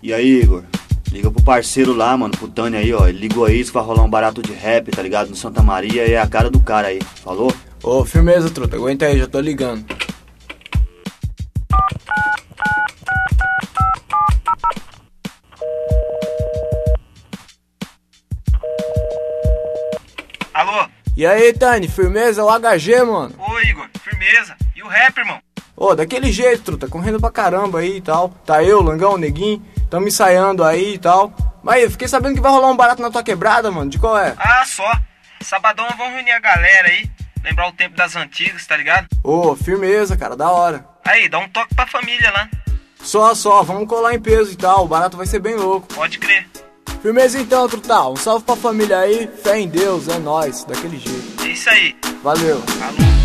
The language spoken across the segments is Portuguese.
E aí, Igor? Liga pro parceiro lá, mano, pro Tânia aí, ó. Ele ligou aí, isso vai rolar um barato de rap, tá ligado? No Santa Maria, e é a cara do cara aí. Falou? Ô, firmeza, truta. Aguenta aí, já tô ligando. Alô? E aí, Tânia, firmeza? É o HG, mano. Ô, Igor, firmeza. E o rap, irmão? Ô, daquele jeito, truta, correndo pra caramba aí e tal. Tá eu, Langão, Neguinho, tamo ensaiando aí e tal. Mas eu fiquei sabendo que vai rolar um barato na tua quebrada, mano. De qual é? Ah, só. Sabadão vamos reunir a galera aí. Lembrar o tempo das antigas, tá ligado? Ô, firmeza, cara, da hora. Aí, dá um toque pra família lá. Só, vamos colar em peso e tal. O barato vai ser bem louco. Pode crer. Firmeza então, truta. Um salve pra família aí. Fé em Deus, é nóis. Daquele jeito. É isso aí. Valeu. Falou.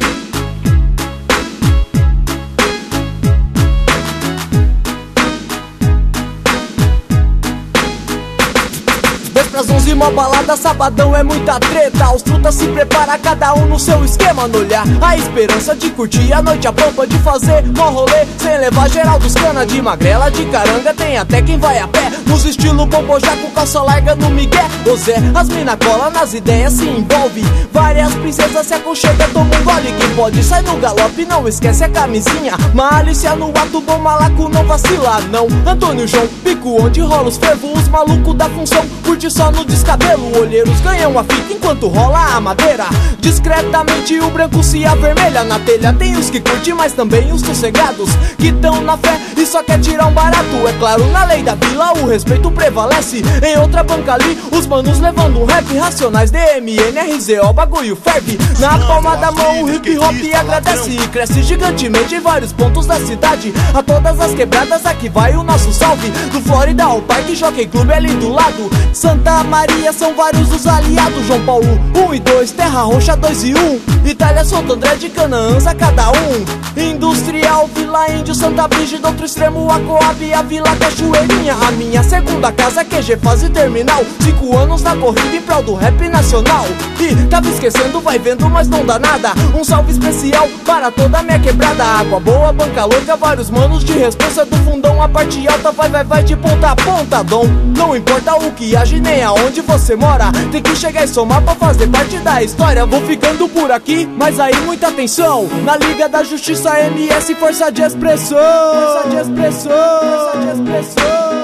Pras 11, mó balada, sabadão é muita treta. Os trutas se prepara, cada um no seu esquema. No olhar, a esperança de curtir a noite, a pampa de fazer mó rolê, sem levar geral dos cana. De magrela, de caranga, tem até quem vai a pé. Nos estilo bombojá com calça larga no migué. O Zé, as mina cola nas ideias, se envolve. Várias princesas se aconchegam, toma um gole. Quem pode sai no galope, não esquece a camisinha. Malícia no ato, bom malaco, não vacila não. Antônio João, pico onde rola os fervos. Os malucos da função, curte só no descabelo. Olheiros ganham a fita enquanto rola a madeira. Discretamente o branco se avermelha. Na telha tem os que curtem, mas também os sossegados que tão na fé e só quer tirar um barato. É claro, na lei da vila o respeito prevalece. Em outra banca ali, os manos levando um rap. Racionais, DMN, RZO, bagulho ferve. Na palma da mão o hip hop agradece e cresce gigantemente em vários pontos da cidade. A todas as quebradas aqui vai o nosso salve. Do Florida ao Parque, Jockey Club é ali do lado. Santa Maria são vários os aliados. João Paulo 1 e 2, Terra Roxa 2 e 1, Itália, Santo André de Canaãs cada um. Industrial, Vila Índio, Santa Brígida, outro extremo a Coab, a Vila Cachoeirinha. A minha segunda casa, QG fase terminal. 5 anos na corrida em prol do rap nacional. E tava esquecendo, vai vendo, mas não dá nada. Um salve especial para toda a minha quebrada. Água boa, banca louca, vários manos de responsa. Do fundão a parte alta, vai de ponta a ponta, dom. Não importa o que age nem aonde você mora, tem que chegar e somar pra fazer parte da história. Vou ficando por aqui, mas aí muita atenção. Na Liga da Justiça MS, força de expressão. Força de expressão. Força de expressão.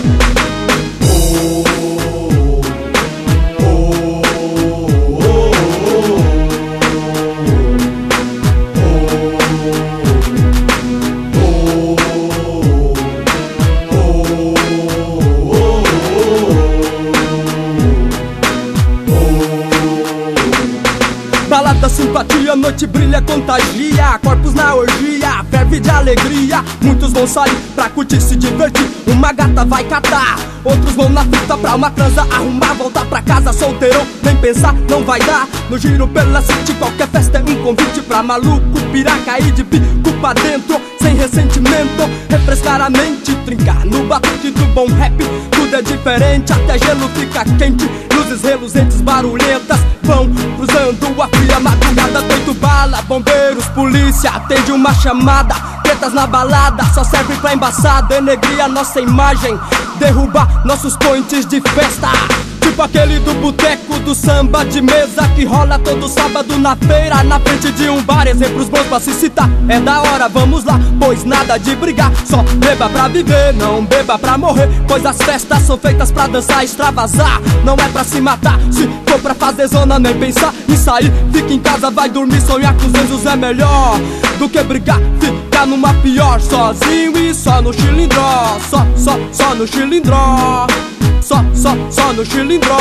Balada, simpatia, noite brilha, contagia. Corpos na orgia, ferve de alegria. Muitos vão sair pra curtir, se divertir. Uma gata vai catar, outros vão na fita pra uma transa arrumar, voltar pra casa solteirão, nem pensar, não vai dar. No giro pela city, qualquer festa é um convite pra maluco, pirar, cair de bico pra dentro, sem ressentimento, refrescar a mente, trincar no batuque do bom rap. Tudo é diferente, até gelo fica quente. Luzes reluzentes, barulhentas vão cruzando a fria madrugada. Peito bala, bombeiros, polícia, atende uma chamada. Tretas na balada, só serve pra embaçar, denegrir a nossa imagem, derrubar nossos points de festa. Tipo aquele do boteco do samba de mesa que rola todo sábado na feira, na frente de um bar. Exemplos bons pra se citar, é da hora, vamos lá. Pois nada de brigar, só beba pra viver, não beba pra morrer. Pois as festas são feitas pra dançar, extravasar. Não é pra se matar, se for pra fazer zona nem pensar em sair. Fica em casa, vai dormir, sonhar com os anjos é melhor do que brigar, ficar numa pior. Sozinho e só no chilindró, só no chilindró. Só no chilindró.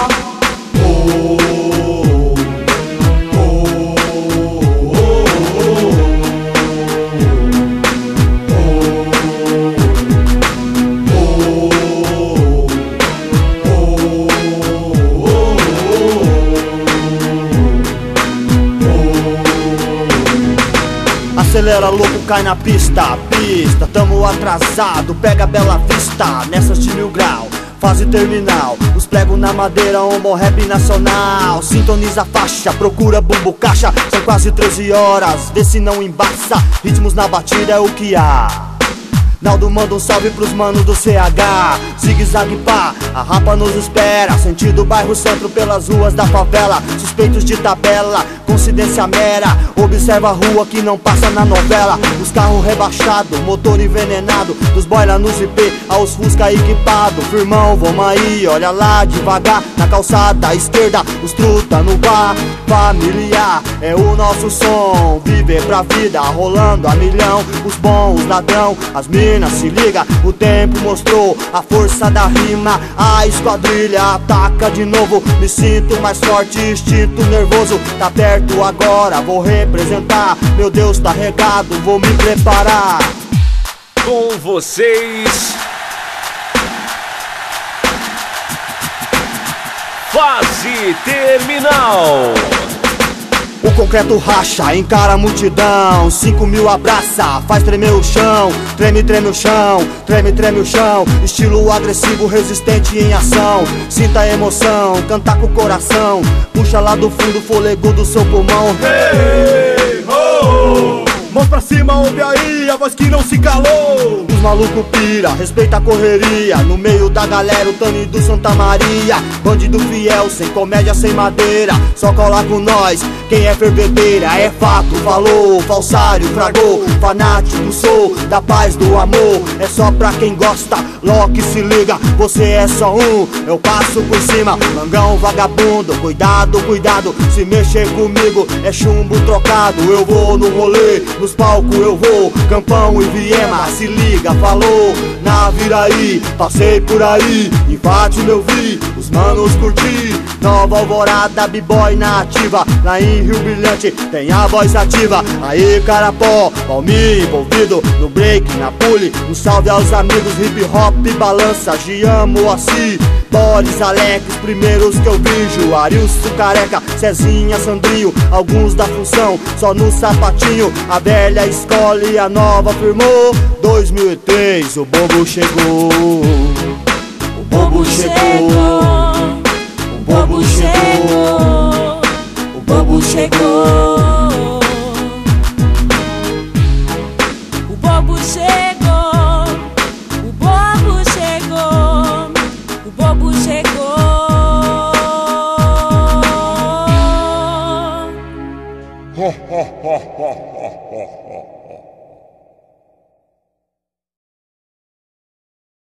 Acelera louco, cai na pista, tamo atrasado, pega a Bela Vista, nessas de 1000 grau. Fase terminal, os pregos na madeira, homo rap nacional. Sintoniza a faixa, procura bumbo caixa. São quase 13 horas, vê se não embaça. Ritmos na batida é o que há. Naldo manda um salve pros manos do CH. Zigue-zague pá, a rapa nos espera. Sentido bairro centro pelas ruas da favela. Suspeitos de tabela, coincidência mera. Observa a rua que não passa na novela. Os carros rebaixados, motor envenenado. Dos boy lá nos IP, aos Fusca equipado. Firmão, vamos aí, olha lá devagar. Na calçada à esquerda, os truta no bar. Familiar, é o nosso som. Viver pra vida, rolando a milhão. Os bons, ladrão, as minas, se liga. O tempo mostrou a força da rima. A esquadrilha ataca de novo. Me sinto mais forte, instinto nervoso. Tá perto agora, vou representar. Meu Deus, tá regado, vou me preparar. Com vocês, Fase Terminal. O concreto racha, encara a multidão. 5.000 abraça, faz tremer o chão. Treme, treme o chão, treme, treme o chão. Estilo agressivo, resistente em ação. Sinta a emoção, cantar com o coração. Puxa lá do fundo o fôlego do seu pulmão. Hey, ho! Mãos pra cima, ouve aí a voz que não se calou. Os malucos pira, respeita a correria. No meio da galera o Tani do Santa Maria. Bandido fiel, sem comédia, sem madeira. Só cola com nós, quem é fervedeira. É fato, falou, falsário, fragou. Fanático sou, da paz, do amor. É só pra quem gosta, Loki se liga. Você é só um, eu passo por cima. Mangão vagabundo, cuidado, cuidado. Se mexer comigo é chumbo trocado. Eu vou no rolê, nos palcos eu vou, Campão e Viema, se liga, falou. Na Viraí, passei por aí, invade meu vi, os manos curti. Nova Alvorada, b-boy na ativa. Lá em Rio Brilhante tem a voz ativa. Aí Carapó, Palmi envolvido no break, na pule. Um salve aos amigos, hip hop balança. Gian Moacir, Boris, Alex, primeiros que eu vi. Juarilson, Careca, Cezinha, Sandrinho, alguns da função, só no sapatinho. A velha escola e a nova firmou. 2003, o bobo chegou. O bobo chegou. O bobo chegou. O bobo chegou. O bobo chegou. O bobo chegou. O bobo chegou. Ho, ho, ho, ho.